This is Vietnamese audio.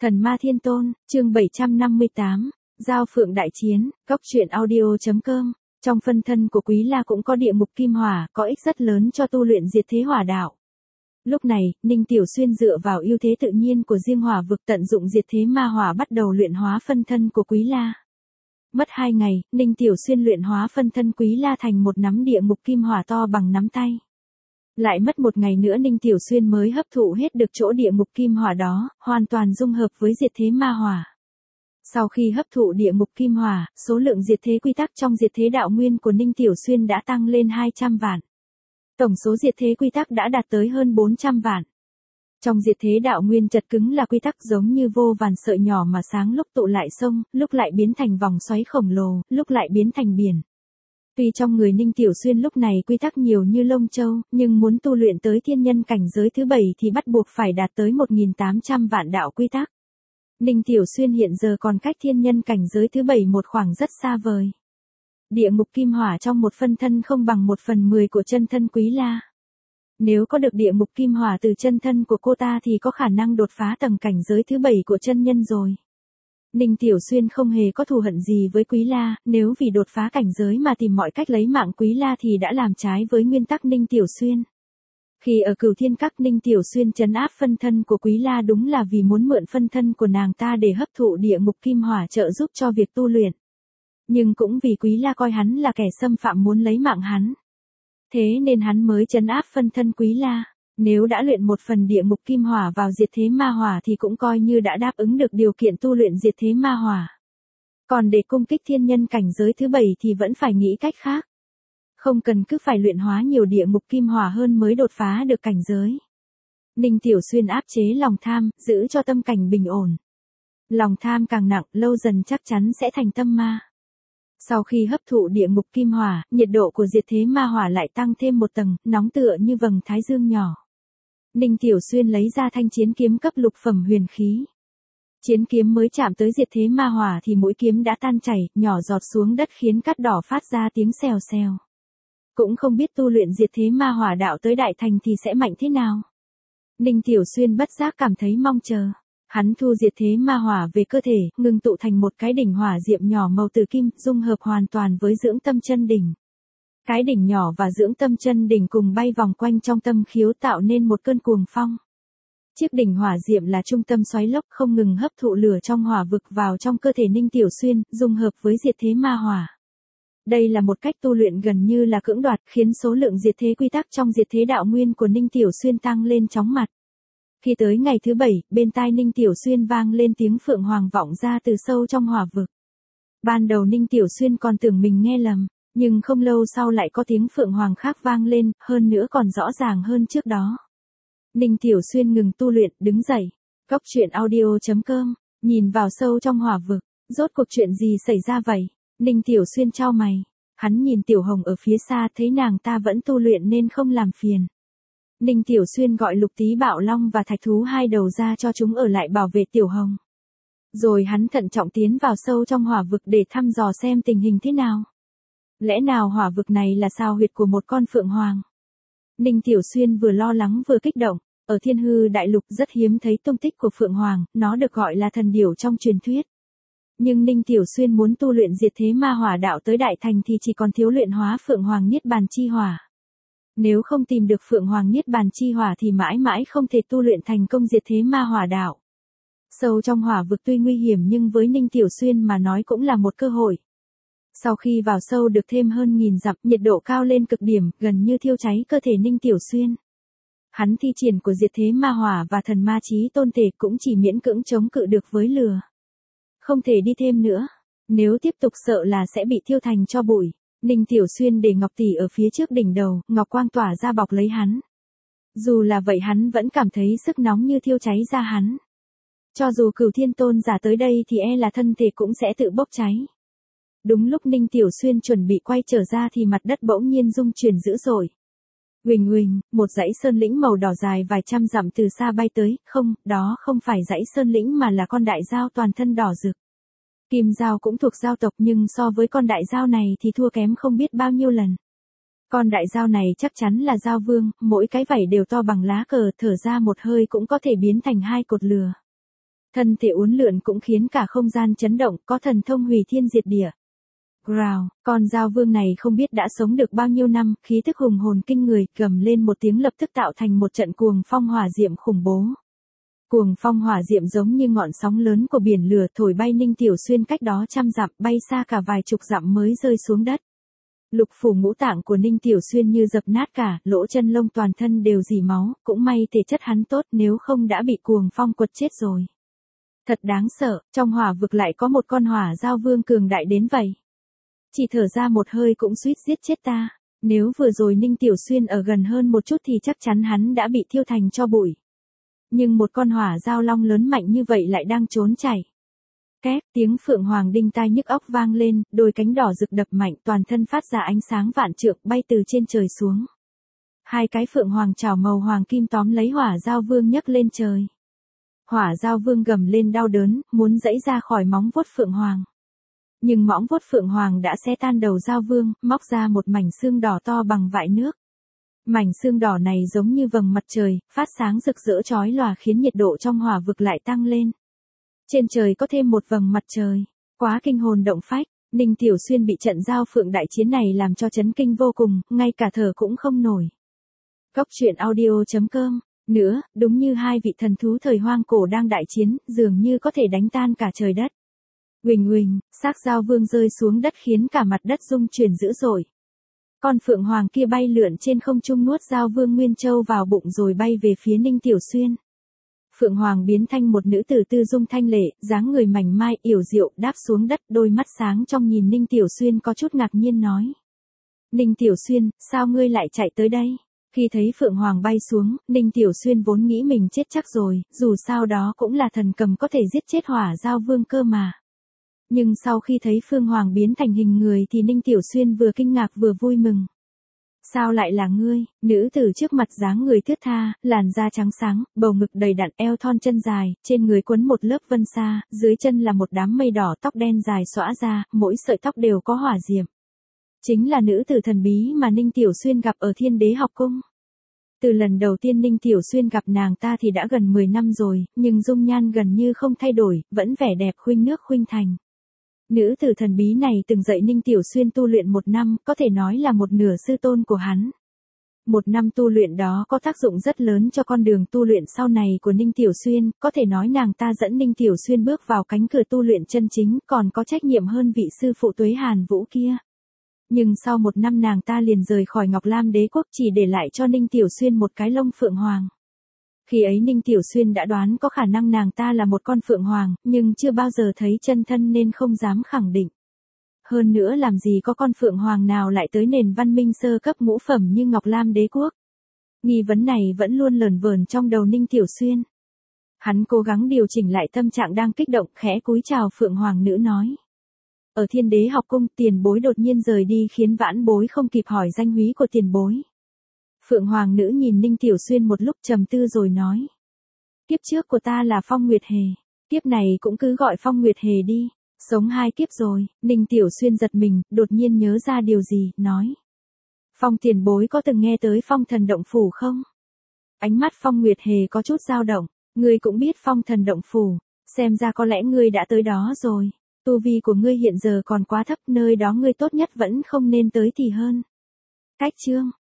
Thần Ma Thiên Tôn, chương 758, Giao Phượng Đại Chiến, Cóc truyện audio.com. Trong phân thân của Quý La cũng có địa ngục kim hỏa, có ích rất lớn cho tu luyện diệt thế hỏa đạo. Lúc này, Ninh Tiểu Xuyên dựa vào ưu thế tự nhiên của riêng hỏa vực tận dụng diệt thế ma hỏa bắt đầu luyện hóa phân thân của Quý La. Mất 2 ngày, Ninh Tiểu Xuyên luyện hóa phân thân Quý La thành một nắm địa ngục kim hỏa to bằng nắm tay. Lại mất 1 ngày nữa Ninh Tiểu Xuyên mới hấp thụ hết được chỗ địa ngục kim hỏa đó, hoàn toàn dung hợp với diệt thế ma hỏa. Sau khi hấp thụ địa ngục kim hỏa, số lượng diệt thế quy tắc trong diệt thế đạo nguyên của Ninh Tiểu Xuyên đã tăng lên 200 vạn. Tổng số diệt thế quy tắc đã đạt tới hơn 400 vạn. Trong diệt thế đạo nguyên chật cứng là quy tắc giống như vô vàn sợi nhỏ mà sáng lúc tụ lại sông, lúc lại biến thành vòng xoáy khổng lồ, lúc lại biến thành biển. Tuy trong người Ninh Tiểu Xuyên lúc này quy tắc nhiều như lông châu, nhưng muốn tu luyện tới thiên nhân cảnh giới thứ 7 thì bắt buộc phải đạt tới 1.800 vạn đạo quy tắc. Ninh Tiểu Xuyên hiện giờ còn cách thiên nhân cảnh giới thứ 7 một khoảng rất xa vời. Địa ngục kim hỏa trong một phân thân không bằng 1/10 của chân thân Quý La. Nếu có được địa ngục kim hỏa từ chân thân của cô ta thì có khả năng đột phá tầng cảnh giới thứ 7 của chân nhân rồi. Ninh Tiểu Xuyên không hề có thù hận gì với Quý La, nếu vì đột phá cảnh giới mà tìm mọi cách lấy mạng Quý La thì đã làm trái với nguyên tắc Ninh Tiểu Xuyên. Khi ở Cửu Thiên Các, Ninh Tiểu Xuyên trấn áp phân thân của Quý La đúng là vì muốn mượn phân thân của nàng ta để hấp thụ địa ngục kim hỏa trợ giúp cho việc tu luyện. Nhưng cũng vì Quý La coi hắn là kẻ xâm phạm muốn lấy mạng hắn. Thế nên hắn mới trấn áp phân thân Quý La. Nếu đã luyện một phần địa ngục kim hỏa vào diệt thế ma hỏa thì cũng coi như đã đáp ứng được điều kiện tu luyện diệt thế ma hỏa. Còn để cung kích thiên nhân cảnh giới thứ 7 thì vẫn phải nghĩ cách khác. Không cần cứ phải luyện hóa nhiều địa ngục kim hỏa hơn mới đột phá được cảnh giới. Ninh Tiểu Xuyên áp chế lòng tham, giữ cho tâm cảnh bình ổn. Lòng tham càng nặng, lâu dần chắc chắn sẽ thành tâm ma. Sau khi hấp thụ địa ngục kim hỏa, nhiệt độ của diệt thế ma hỏa lại tăng thêm một tầng, nóng tựa như vầng thái dương nhỏ. Ninh Tiểu Xuyên lấy ra thanh chiến kiếm cấp lục phẩm huyền khí. Chiến kiếm mới chạm tới diệt thế ma hỏa thì mũi kiếm đã tan chảy, nhỏ giọt xuống đất khiến cát đỏ phát ra tiếng xèo xèo. Cũng không biết tu luyện diệt thế ma hỏa đạo tới đại thành thì sẽ mạnh thế nào. Ninh Tiểu Xuyên bất giác cảm thấy mong chờ. Hắn thu diệt thế ma hỏa về cơ thể, ngưng tụ thành một cái đỉnh hỏa diệm nhỏ màu tử kim, dung hợp hoàn toàn với dưỡng tâm chân đỉnh. Cái đỉnh nhỏ và dưỡng tâm chân đỉnh cùng bay vòng quanh trong tâm khiếu tạo nên một cơn cuồng phong. Chiếc đỉnh hỏa diệm là trung tâm xoáy lốc không ngừng hấp thụ lửa trong hỏa vực vào trong cơ thể Ninh Tiểu Xuyên, dung hợp với diệt thế ma hỏa. Đây là một cách tu luyện gần như là cưỡng đoạt, khiến số lượng diệt thế quy tắc trong diệt thế đạo nguyên của Ninh Tiểu Xuyên tăng lên chóng mặt. Khi tới ngày thứ 7, bên tai Ninh Tiểu Xuyên vang lên tiếng phượng hoàng vọng ra từ sâu trong hỏa vực. Ban đầu Ninh Tiểu Xuyên còn tưởng mình nghe lầm, nhưng không lâu sau lại có tiếng phượng hoàng khác vang lên, hơn nữa còn rõ ràng hơn trước đó. Ninh Tiểu Xuyên ngừng tu luyện, đứng dậy. Cóc truyện audio.com, nhìn vào sâu trong hỏa vực, rốt cuộc chuyện gì xảy ra vậy? Ninh Tiểu Xuyên chau mày. Hắn nhìn Tiểu Hồng ở phía xa thấy nàng ta vẫn tu luyện nên không làm phiền. Ninh Tiểu Xuyên gọi Lục Tí Bạo Long và Thạch Thú hai đầu ra cho chúng ở lại bảo vệ Tiểu Hồng. Rồi hắn thận trọng tiến vào sâu trong hỏa vực để thăm dò xem tình hình thế nào. Lẽ nào hỏa vực này là sao huyệt của một con phượng hoàng? Ninh Tiểu Xuyên vừa lo lắng vừa kích động. Ở Thiên Hư Đại Lục rất hiếm thấy tung tích của phượng hoàng, nó được gọi là thần điểu trong truyền thuyết. Nhưng Ninh Tiểu Xuyên muốn tu luyện diệt thế ma hỏa đạo tới đại thành thì chỉ còn thiếu luyện hóa phượng hoàng niết bàn chi hỏa. Nếu không tìm được phượng hoàng niết bàn chi hỏa thì mãi mãi không thể tu luyện thành công diệt thế ma hỏa đạo. Sâu trong hỏa vực tuy nguy hiểm nhưng với Ninh Tiểu Xuyên mà nói cũng là một cơ hội. Sau khi vào sâu được thêm hơn 1000 dặm, nhiệt độ cao lên cực điểm, gần như thiêu cháy cơ thể Ninh Tiểu Xuyên. Hắn thi triển của diệt thế ma hỏa và thần ma chí tôn thể cũng chỉ miễn cưỡng chống cự được với lửa. Không thể đi thêm nữa. Nếu tiếp tục sợ là sẽ bị thiêu thành tro bụi. Ninh Tiểu Xuyên để Ngọc Tỷ ở phía trước đỉnh đầu, Ngọc Quang tỏa ra bọc lấy hắn. Dù là vậy hắn vẫn cảm thấy sức nóng như thiêu cháy ra hắn. Cho dù Cửu Thiên Tôn giả tới đây thì e là thân thể cũng sẽ tự bốc cháy. Đúng lúc Ninh Tiểu Xuyên chuẩn bị quay trở ra thì mặt đất bỗng nhiên rung chuyển dữ dội. Huỳnh huỳnh, một dãy sơn lĩnh màu đỏ dài vài trăm dặm từ xa bay tới, không, đó không phải dãy sơn lĩnh mà là con đại dao toàn thân đỏ rực. Kim dao cũng thuộc dao tộc nhưng so với con đại dao này thì thua kém không biết bao nhiêu lần. Con đại dao này chắc chắn là dao vương, mỗi cái vảy đều to bằng lá cờ, thở ra một hơi cũng có thể biến thành 2 cột lửa. Thân thể uốn lượn cũng khiến cả không gian chấn động, có thần thông hủy thiên diệt địa. Growl, con dao vương này không biết đã sống được bao nhiêu năm, khí tức hùng hồn kinh người, gầm lên một tiếng lập tức tạo thành một trận cuồng phong hỏa diệm khủng bố. Cuồng phong hỏa diệm giống như ngọn sóng lớn của biển lửa thổi bay Ninh Tiểu Xuyên cách đó trăm dặm, bay xa cả vài chục dặm mới rơi xuống đất. Lục phủ ngũ tạng của Ninh Tiểu Xuyên như dập nát cả, lỗ chân lông toàn thân đều rỉ máu, cũng may thể chất hắn tốt nếu không đã bị cuồng phong quật chết rồi. Thật đáng sợ, trong hỏa vực lại có một con hỏa giao vương cường đại đến vậy. Chỉ thở ra một hơi cũng suýt giết chết ta, nếu vừa rồi Ninh Tiểu Xuyên ở gần hơn một chút thì chắc chắn hắn đã bị thiêu thành tro bụi. Nhưng một con hỏa giao long lớn mạnh như vậy lại đang trốn chạy. Két, tiếng phượng hoàng đinh tai nhức óc vang lên, đôi cánh đỏ rực đập mạnh, toàn thân phát ra ánh sáng vạn trượng, bay từ trên trời xuống. Hai cái phượng hoàng chảo màu hoàng kim tóm lấy hỏa giao vương nhấc lên trời. Hỏa giao vương gầm lên đau đớn, muốn giãy ra khỏi móng vuốt phượng hoàng. Nhưng móng vuốt phượng hoàng đã xé tan đầu giao vương, móc ra một mảnh xương đỏ to bằng vại nước. Mảnh xương đỏ này giống như vầng mặt trời, phát sáng rực rỡ chói lòa khiến nhiệt độ trong hỏa vực lại tăng lên. Trên trời có thêm một vầng mặt trời, quá kinh hồn động phách, Ninh Tiểu Xuyên bị trận giao phượng đại chiến này làm cho chấn kinh vô cùng, ngay cả thở cũng không nổi. Góc truyện audio.com, nữa, đúng như hai vị thần thú thời hoang cổ đang đại chiến, dường như có thể đánh tan cả trời đất. Huỳnh huỳnh, xác giao vương rơi xuống đất khiến cả mặt đất rung chuyển dữ dội. Con phượng hoàng kia bay lượn trên không trung nuốt giao vương Nguyên Châu vào bụng rồi bay về phía Ninh Tiểu Xuyên. Phượng hoàng biến thành một nữ tử tư dung thanh lệ, dáng người mảnh mai, yểu diệu, đáp xuống đất, đôi mắt sáng trong nhìn Ninh Tiểu Xuyên có chút ngạc nhiên nói. Ninh Tiểu Xuyên, sao ngươi lại chạy tới đây? Khi thấy Phượng Hoàng bay xuống, Ninh Tiểu Xuyên vốn nghĩ mình chết chắc rồi, dù sao đó cũng là thần cầm có thể giết chết hỏa giao vương cơ mà. Nhưng sau khi thấy Phương Hoàng biến thành hình người thì Ninh Tiểu Xuyên vừa kinh ngạc vừa vui mừng. Sao lại là ngươi? Nữ tử trước mặt dáng người thướt tha, làn da trắng sáng, bầu ngực đầy đặn, eo thon chân dài, trên người quấn một lớp vân sa, dưới chân là một đám mây đỏ, tóc đen dài xõa ra, mỗi sợi tóc đều có hỏa diệm. Chính là nữ tử thần bí mà Ninh Tiểu Xuyên gặp ở Thiên Đế học cung. Từ lần đầu tiên Ninh Tiểu Xuyên gặp nàng ta thì đã gần 10 năm rồi, nhưng dung nhan gần như không thay đổi, vẫn vẻ đẹp khuynh nước khuynh thành. Nữ tử thần bí này từng dạy Ninh Tiểu Xuyên tu luyện 1 năm, có thể nói là một nửa sư tôn của hắn. 1 năm tu luyện đó có tác dụng rất lớn cho con đường tu luyện sau này của Ninh Tiểu Xuyên, có thể nói nàng ta dẫn Ninh Tiểu Xuyên bước vào cánh cửa tu luyện chân chính, còn có trách nhiệm hơn vị sư phụ Tuế Hàn Vũ kia. Nhưng sau 1 năm nàng ta liền rời khỏi Ngọc Lam Đế quốc chỉ để lại cho Ninh Tiểu Xuyên một cái lông phượng hoàng. Khi ấy Ninh Tiểu Xuyên đã đoán có khả năng nàng ta là một con phượng hoàng, nhưng chưa bao giờ thấy chân thân nên không dám khẳng định. Hơn nữa làm gì có con phượng hoàng nào lại tới nền văn minh sơ cấp ngũ phẩm như Ngọc Lam Đế quốc. Nghi vấn này vẫn luôn lờn vờn trong đầu Ninh Tiểu Xuyên. Hắn cố gắng điều chỉnh lại tâm trạng đang kích động, khẽ cúi chào phượng hoàng nữ nói. Ở Thiên Đế học cung, tiền bối đột nhiên rời đi khiến vãn bối không kịp hỏi danh húy của tiền bối. Phượng hoàng nữ nhìn Ninh Tiểu Xuyên một lúc trầm tư rồi nói. Kiếp trước của ta là Phong Nguyệt Hề. Kiếp này cũng cứ gọi Phong Nguyệt Hề đi. Sống 2 kiếp rồi, Ninh Tiểu Xuyên giật mình, đột nhiên nhớ ra điều gì, nói. Phong tiền bối có từng nghe tới Phong Thần Động Phủ không? Ánh mắt Phong Nguyệt Hề có chút dao động. Ngươi cũng biết Phong Thần Động Phủ, xem ra có lẽ ngươi đã tới đó rồi. Tu vi của ngươi hiện giờ còn quá thấp, nơi đó ngươi tốt nhất vẫn không nên tới thì hơn. Cách chương